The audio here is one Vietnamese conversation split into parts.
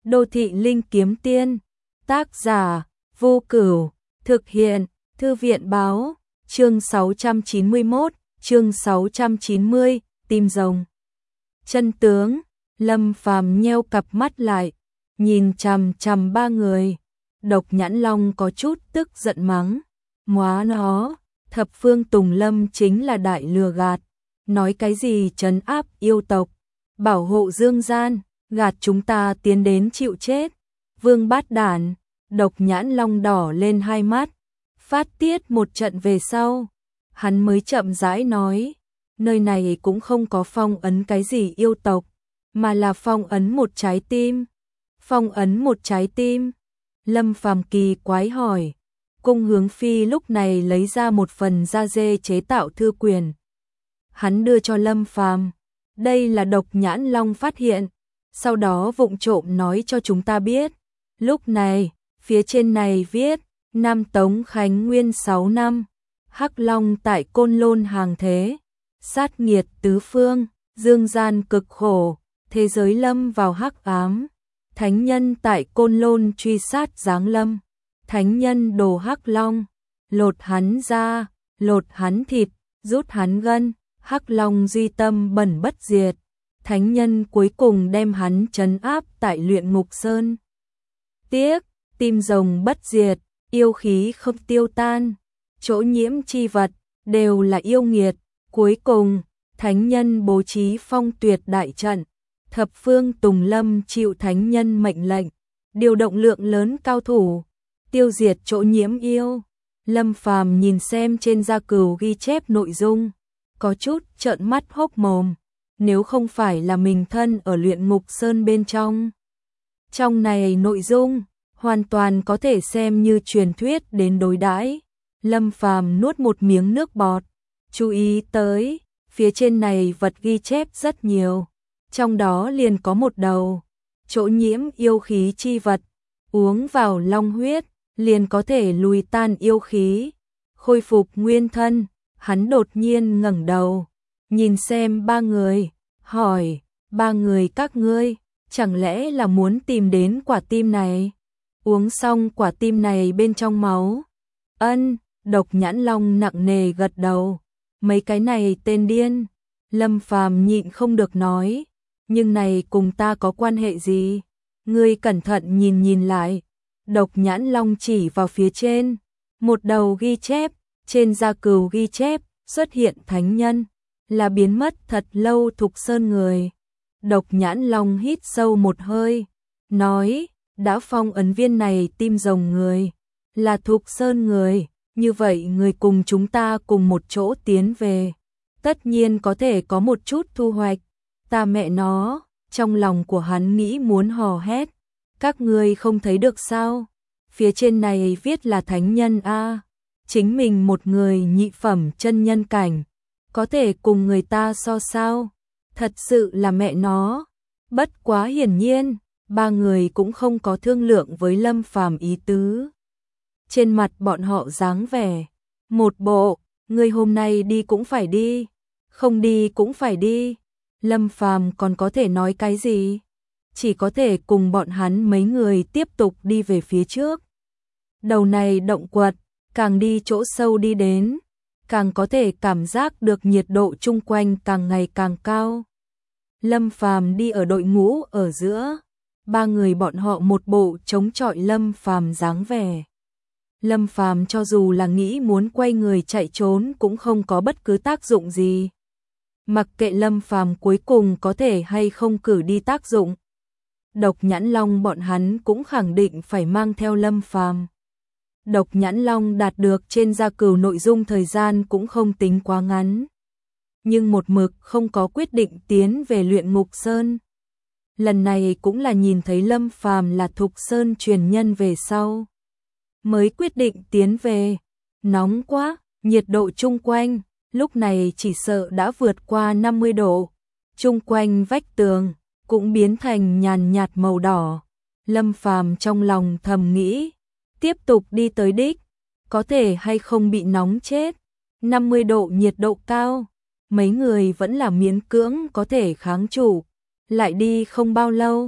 Đô thị linh kiếm tiên, tác giả Vô Cửu, thực hiện Thư viện báo, chương 691, chương 690, tim rồng. Chân tướng, Lâm Phàm nheo cặp mắt lại, nhìn chằm chằm ba người. Độc Nhãn Long có chút tức giận mắng, móa nó, Thập Phương Tùng Lâm chính là đại lừa gạt, nói cái gì trấn áp yêu tộc, bảo hộ dương gian, gạt chúng ta tiến đến chịu chết. Vương Bát Đản, Độc Nhãn Long đỏ lên hai mắt, phát tiết một trận về sau, hắn mới chậm rãi nói, nơi này cũng không có phong ấn cái gì yêu tộc, mà là phong ấn một trái tim. Phong ấn một trái tim? Lâm Phàm kỳ quái hỏi. Cung Hướng Phi lúc này lấy ra một phần da dê chế tạo thư quyền. Hắn đưa cho Lâm Phàm. Đây là Độc Nhãn Long phát hiện, sau đó vụng trộm nói cho chúng ta biết. Lúc này, phía trên này viết, Nam Tống Khánh Nguyên 6 năm, Hắc Long tại Côn Lôn hàng thế, sát nghiệt tứ phương, dương gian cực khổ, thế giới lâm vào hắc ám. Thánh nhân tại Côn Lôn truy sát giáng lâm, thánh nhân đồ Hắc Long, lột hắn da, lột hắn thịt, rút hắn gân, Hắc Long duy tâm bẩn bất diệt, thánh nhân cuối cùng đem hắn trấn áp tại Luyện Ngục Sơn. Tiếc, tim rồng bất diệt, yêu khí không tiêu tan, chỗ nhiễm chi vật đều là yêu nghiệt, cuối cùng thánh nhân bố trí phong tuyệt đại trận. Thập Phương Tùng Lâm chịu thánh nhân mệnh lệnh, điều động lượng lớn cao thủ, tiêu diệt chỗ nhiễm yêu. Lâm Phàm nhìn xem trên da cừu ghi chép nội dung, có chút trợn mắt hốc mồm, nếu không phải là mình thân ở Luyện Ngục Sơn bên trong. Trong này nội dung, hoàn toàn có thể xem như truyền thuyết đến đối đãi. Lâm Phàm nuốt một miếng nước bọt, chú ý tới, phía trên này vật ghi chép rất nhiều. Trong đó liền có một đầu, chỗ nhiễm yêu khí chi vật, uống vào long huyết, liền có thể lùi tan yêu khí, khôi phục nguyên thân. Hắn đột nhiên ngẩng đầu, nhìn xem ba người, hỏi, ba người các ngươi, chẳng lẽ là muốn tìm đến quả tim này? Uống xong quả tim này bên trong máu. Ân, Độc Nhãn Long nặng nề gật đầu, mấy cái này tên điên. Lâm Phàm nhịn không được nói, nhưng này cùng ta có quan hệ gì? Ngươi cẩn thận nhìn lại. Độc Nhãn Long chỉ vào phía trên, một đầu ghi chép, trên da cừu ghi chép, xuất hiện thánh nhân, là biến mất thật lâu Thục Sơn người. Độc Nhãn Long hít sâu một hơi, nói, đã phong ấn viên này tim rồng người, là Thục Sơn người, như vậy người cùng chúng ta cùng một chỗ tiến về, tất nhiên có thể có một chút thu hoạch. Ta mẹ nó, trong lòng của hắn nghĩ muốn hò hét, các ngươi không thấy được sao? Phía trên này viết là thánh nhân a, chính mình một người nhị phẩm chân nhân cảnh, có thể cùng người ta so sao? Thật sự là mẹ nó. Bất quá hiển nhiên, ba người cũng không có thương lượng với Lâm Phàm ý tứ. Trên mặt bọn họ dáng vẻ một bộ, người hôm nay đi cũng phải đi, không đi cũng phải đi. Lâm Phàm còn có thể nói cái gì? Chỉ có thể cùng bọn hắn mấy người tiếp tục đi về phía trước. Đầu này động quật, càng đi chỗ sâu đi đến, càng có thể cảm giác được nhiệt độ chung quanh càng ngày càng cao. Lâm Phàm đi ở đội ngũ ở giữa, ba người bọn họ một bộ chống chọi Lâm Phàm dáng vẻ. Lâm Phàm cho dù là nghĩ muốn quay người chạy trốn cũng không có bất cứ tác dụng gì. Mặc kệ Lâm Phàm cuối cùng có thể hay không cử đi tác dụng, Độc Nhãn Long bọn hắn cũng khẳng định phải mang theo Lâm Phàm. Độc Nhãn Long đạt được trên da cừu nội dung thời gian cũng không tính quá ngắn, nhưng một mực không có quyết định tiến về Luyện Ngục Sơn. Lần này cũng là nhìn thấy Lâm Phàm là Thục Sơn truyền nhân về sau, mới quyết định tiến về. Nóng quá, nhiệt độ chung quanh lúc này chỉ sợ đã vượt qua 50 độ, chung quanh vách tường cũng biến thành nhàn nhạt màu đỏ. Lâm Phàm trong lòng thầm nghĩ, tiếp tục đi tới đích, có thể hay không bị nóng chết. 50 độ nhiệt độ cao, mấy người vẫn là miễn cưỡng có thể kháng trụ. Lại đi không bao lâu,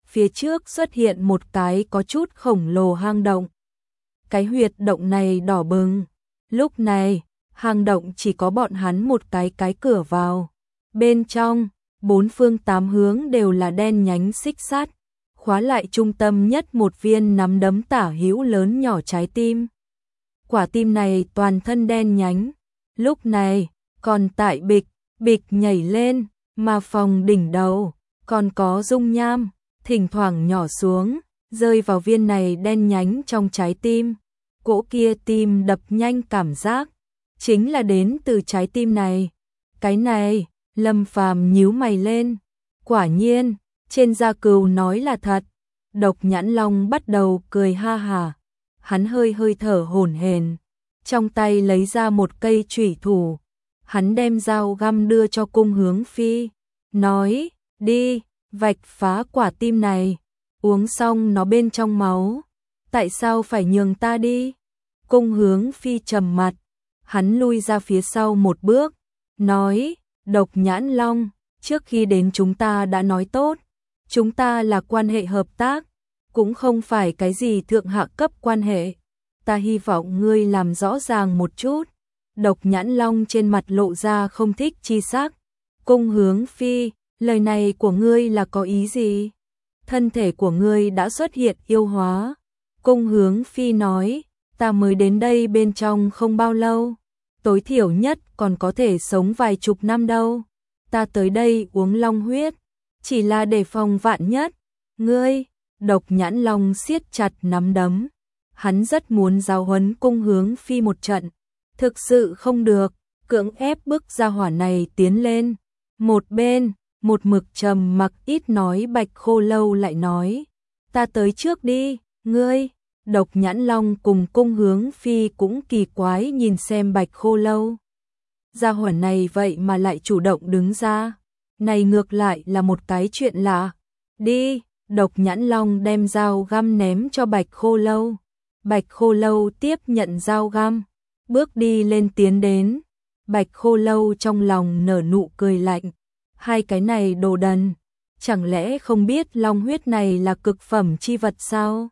phía trước xuất hiện một cái có chút khổng lồ hang động. Cái huyệt động này đỏ bừng. Lúc này, hang động chỉ có bọn hắn một cái cửa vào. Bên trong, bốn phương tám hướng đều là đen nhánh xích sắt, khóa lại trung tâm nhất một viên nắm đấm tả hữu lớn nhỏ trái tim. Quả tim này toàn thân đen nhánh, lúc này còn tại bịch bịch nhảy lên, mà phòng đỉnh đầu còn có dung nham, thỉnh thoảng nhỏ xuống, rơi vào viên này đen nhánh trong trái tim. Cỗ kia tim đập nhanh cảm giác chính là đến từ trái tim này. Cái này, Lâm Phàm nhíu mày lên. Quả nhiên, trên da cừu nói là thật. Độc Nhãn Long bắt đầu cười ha hả. Hắn hơi thở hổn hển, trong tay lấy ra một cây chủy thủ. Hắn đem dao găm đưa cho Cung Hướng Phi, nói, đi, vạch phá quả tim này, uống xong nó bên trong máu. Tại sao phải nhường ta đi? Cung Hướng Phi trầm mặt, hắn lui ra phía sau một bước, nói, Độc Nhãn Long, trước khi đến chúng ta đã nói tốt, chúng ta là quan hệ hợp tác, cũng không phải cái gì thượng hạ cấp quan hệ. Ta hy vọng ngươi làm rõ ràng một chút. Độc Nhãn Long trên mặt lộ ra không thích chi sắc. Cung Hướng Phi, lời này của ngươi là có ý gì? Thân thể của ngươi đã xuất hiện yêu hóa. Cung Hướng Phi nói, ta mới đến đây bên trong không bao lâu, tối thiểu nhất còn có thể sống vài chục năm đâu. Ta tới đây uống long huyết, chỉ là để phòng vạn nhất. Ngươi, Độc Nhãn Long siết chặt nắm đấm. Hắn rất muốn giáo huấn Cung Hướng Phi một trận, thực sự không được, cưỡng ép bức gia hỏa này tiến lên. Một bên, một mực trầm mặc ít nói Bạch Khô Lâu lại nói, ta tới trước đi, ngươi. Độc Nhãn Long cùng Cung Hướng Phi cũng kỳ quái nhìn xem Bạch Khô Lâu. Gia hỏa này vậy mà lại chủ động đứng ra, này ngược lại là một cái chuyện lạ. Đi, Độc Nhãn Long đem dao găm ném cho Bạch Khô Lâu. Bạch Khô Lâu tiếp nhận dao găm, bước đi lên tiến đến. Bạch Khô Lâu trong lòng nở nụ cười lạnh, hai cái này đồ đần, chẳng lẽ không biết long huyết này là cực phẩm chi vật sao?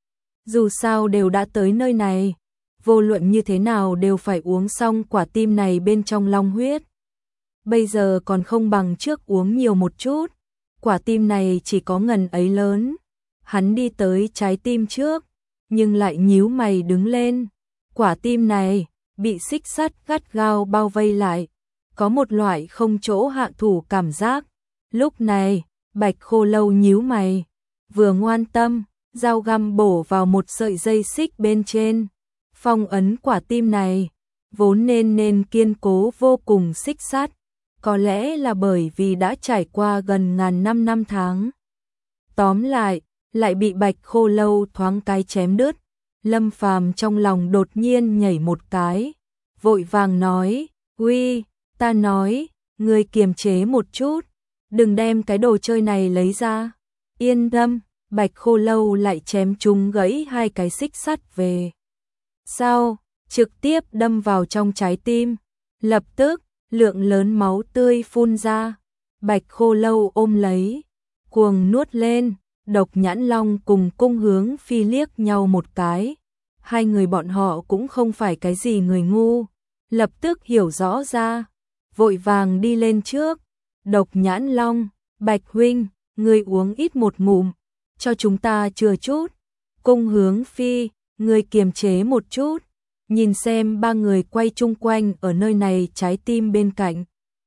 Dù sao đều đã tới nơi này, vô luận như thế nào đều phải uống xong quả tim này bên trong long huyết. Bây giờ còn không bằng trước uống nhiều một chút, quả tim này chỉ có ngần ấy lớn. Hắn đi tới trái tim trước, nhưng lại nhíu mày đứng lên. Quả tim này bị xích sắt gắt gao bao vây lại, có một loại không chỗ hạ thủ cảm giác. Lúc này, Bạch Khô Lâu nhíu mày, vừa ngoan tâm, dao găm bổ vào một sợi dây xích bên trên. Phong ấn quả tim này vốn nên kiên cố vô cùng xích sắt, có lẽ là bởi vì đã trải qua gần ngàn năm tháng. Tóm lại bị Bạch Khô Lâu thoáng cái chém đứt. Lâm Phàm trong lòng đột nhiên nhảy một cái, vội vàng nói, uy, ta nói, ngươi kiềm chế một chút, đừng đem cái đồ chơi này lấy ra. Yên tâm. Bạch Khô Lâu lại chém trúng gãy hai cái xích sắt về sau, trực tiếp đâm vào trong trái tim. Lập tức, lượng lớn máu tươi phun ra. Bạch Khô Lâu ôm lấy, cuồng nuốt lên. Độc Nhãn Long cùng Cung Hướng Phi liếc nhau một cái. Hai người bọn họ cũng không phải cái gì người ngu, lập tức hiểu rõ ra, vội vàng đi lên trước. Độc Nhãn Long, Bạch huynh, ngươi uống ít một ngụm, cho chúng ta chừa chút. Cung Hướng Phi, ngươi kiềm chế một chút, nhìn xem ba người quay chung quanh ở nơi này trái tim bên cạnh.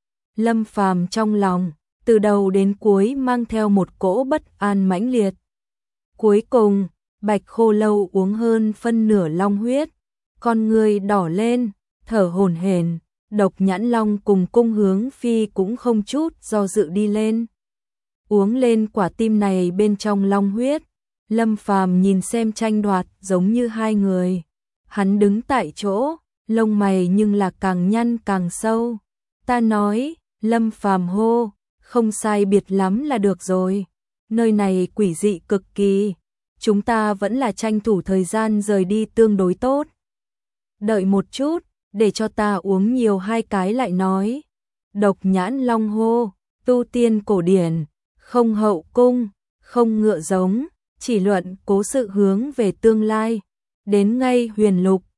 Lâm Phàm trong lòng, từ đầu đến cuối mang theo một cỗ bất an mãnh liệt. Cuối cùng, Bạch Khô Lâu uống hơn phân nửa long huyết, con người đỏ lên, thở hổn hển. Độc Nhãn Long cùng Cung Hướng Phi cũng không chút do dự đi lên, uống lên quả tim này bên trong long huyết. Lâm Phàm nhìn xem tranh đoạt giống như hai người. Hắn đứng tại chỗ, lông mày nhưng là càng nhăn càng sâu. Ta nói, Lâm Phàm hô, không sai biệt lắm là được rồi. Nơi này quỷ dị cực kỳ, chúng ta vẫn là tranh thủ thời gian rời đi tương đối tốt. Đợi một chút, để cho ta uống nhiều hai cái lại nói. Độc Nhãn Long hô, tu tiên cổ điển, không hậu cung, không ngựa giống, chỉ luận cố sự hướng về tương lai. Đến ngay Huyền Lục,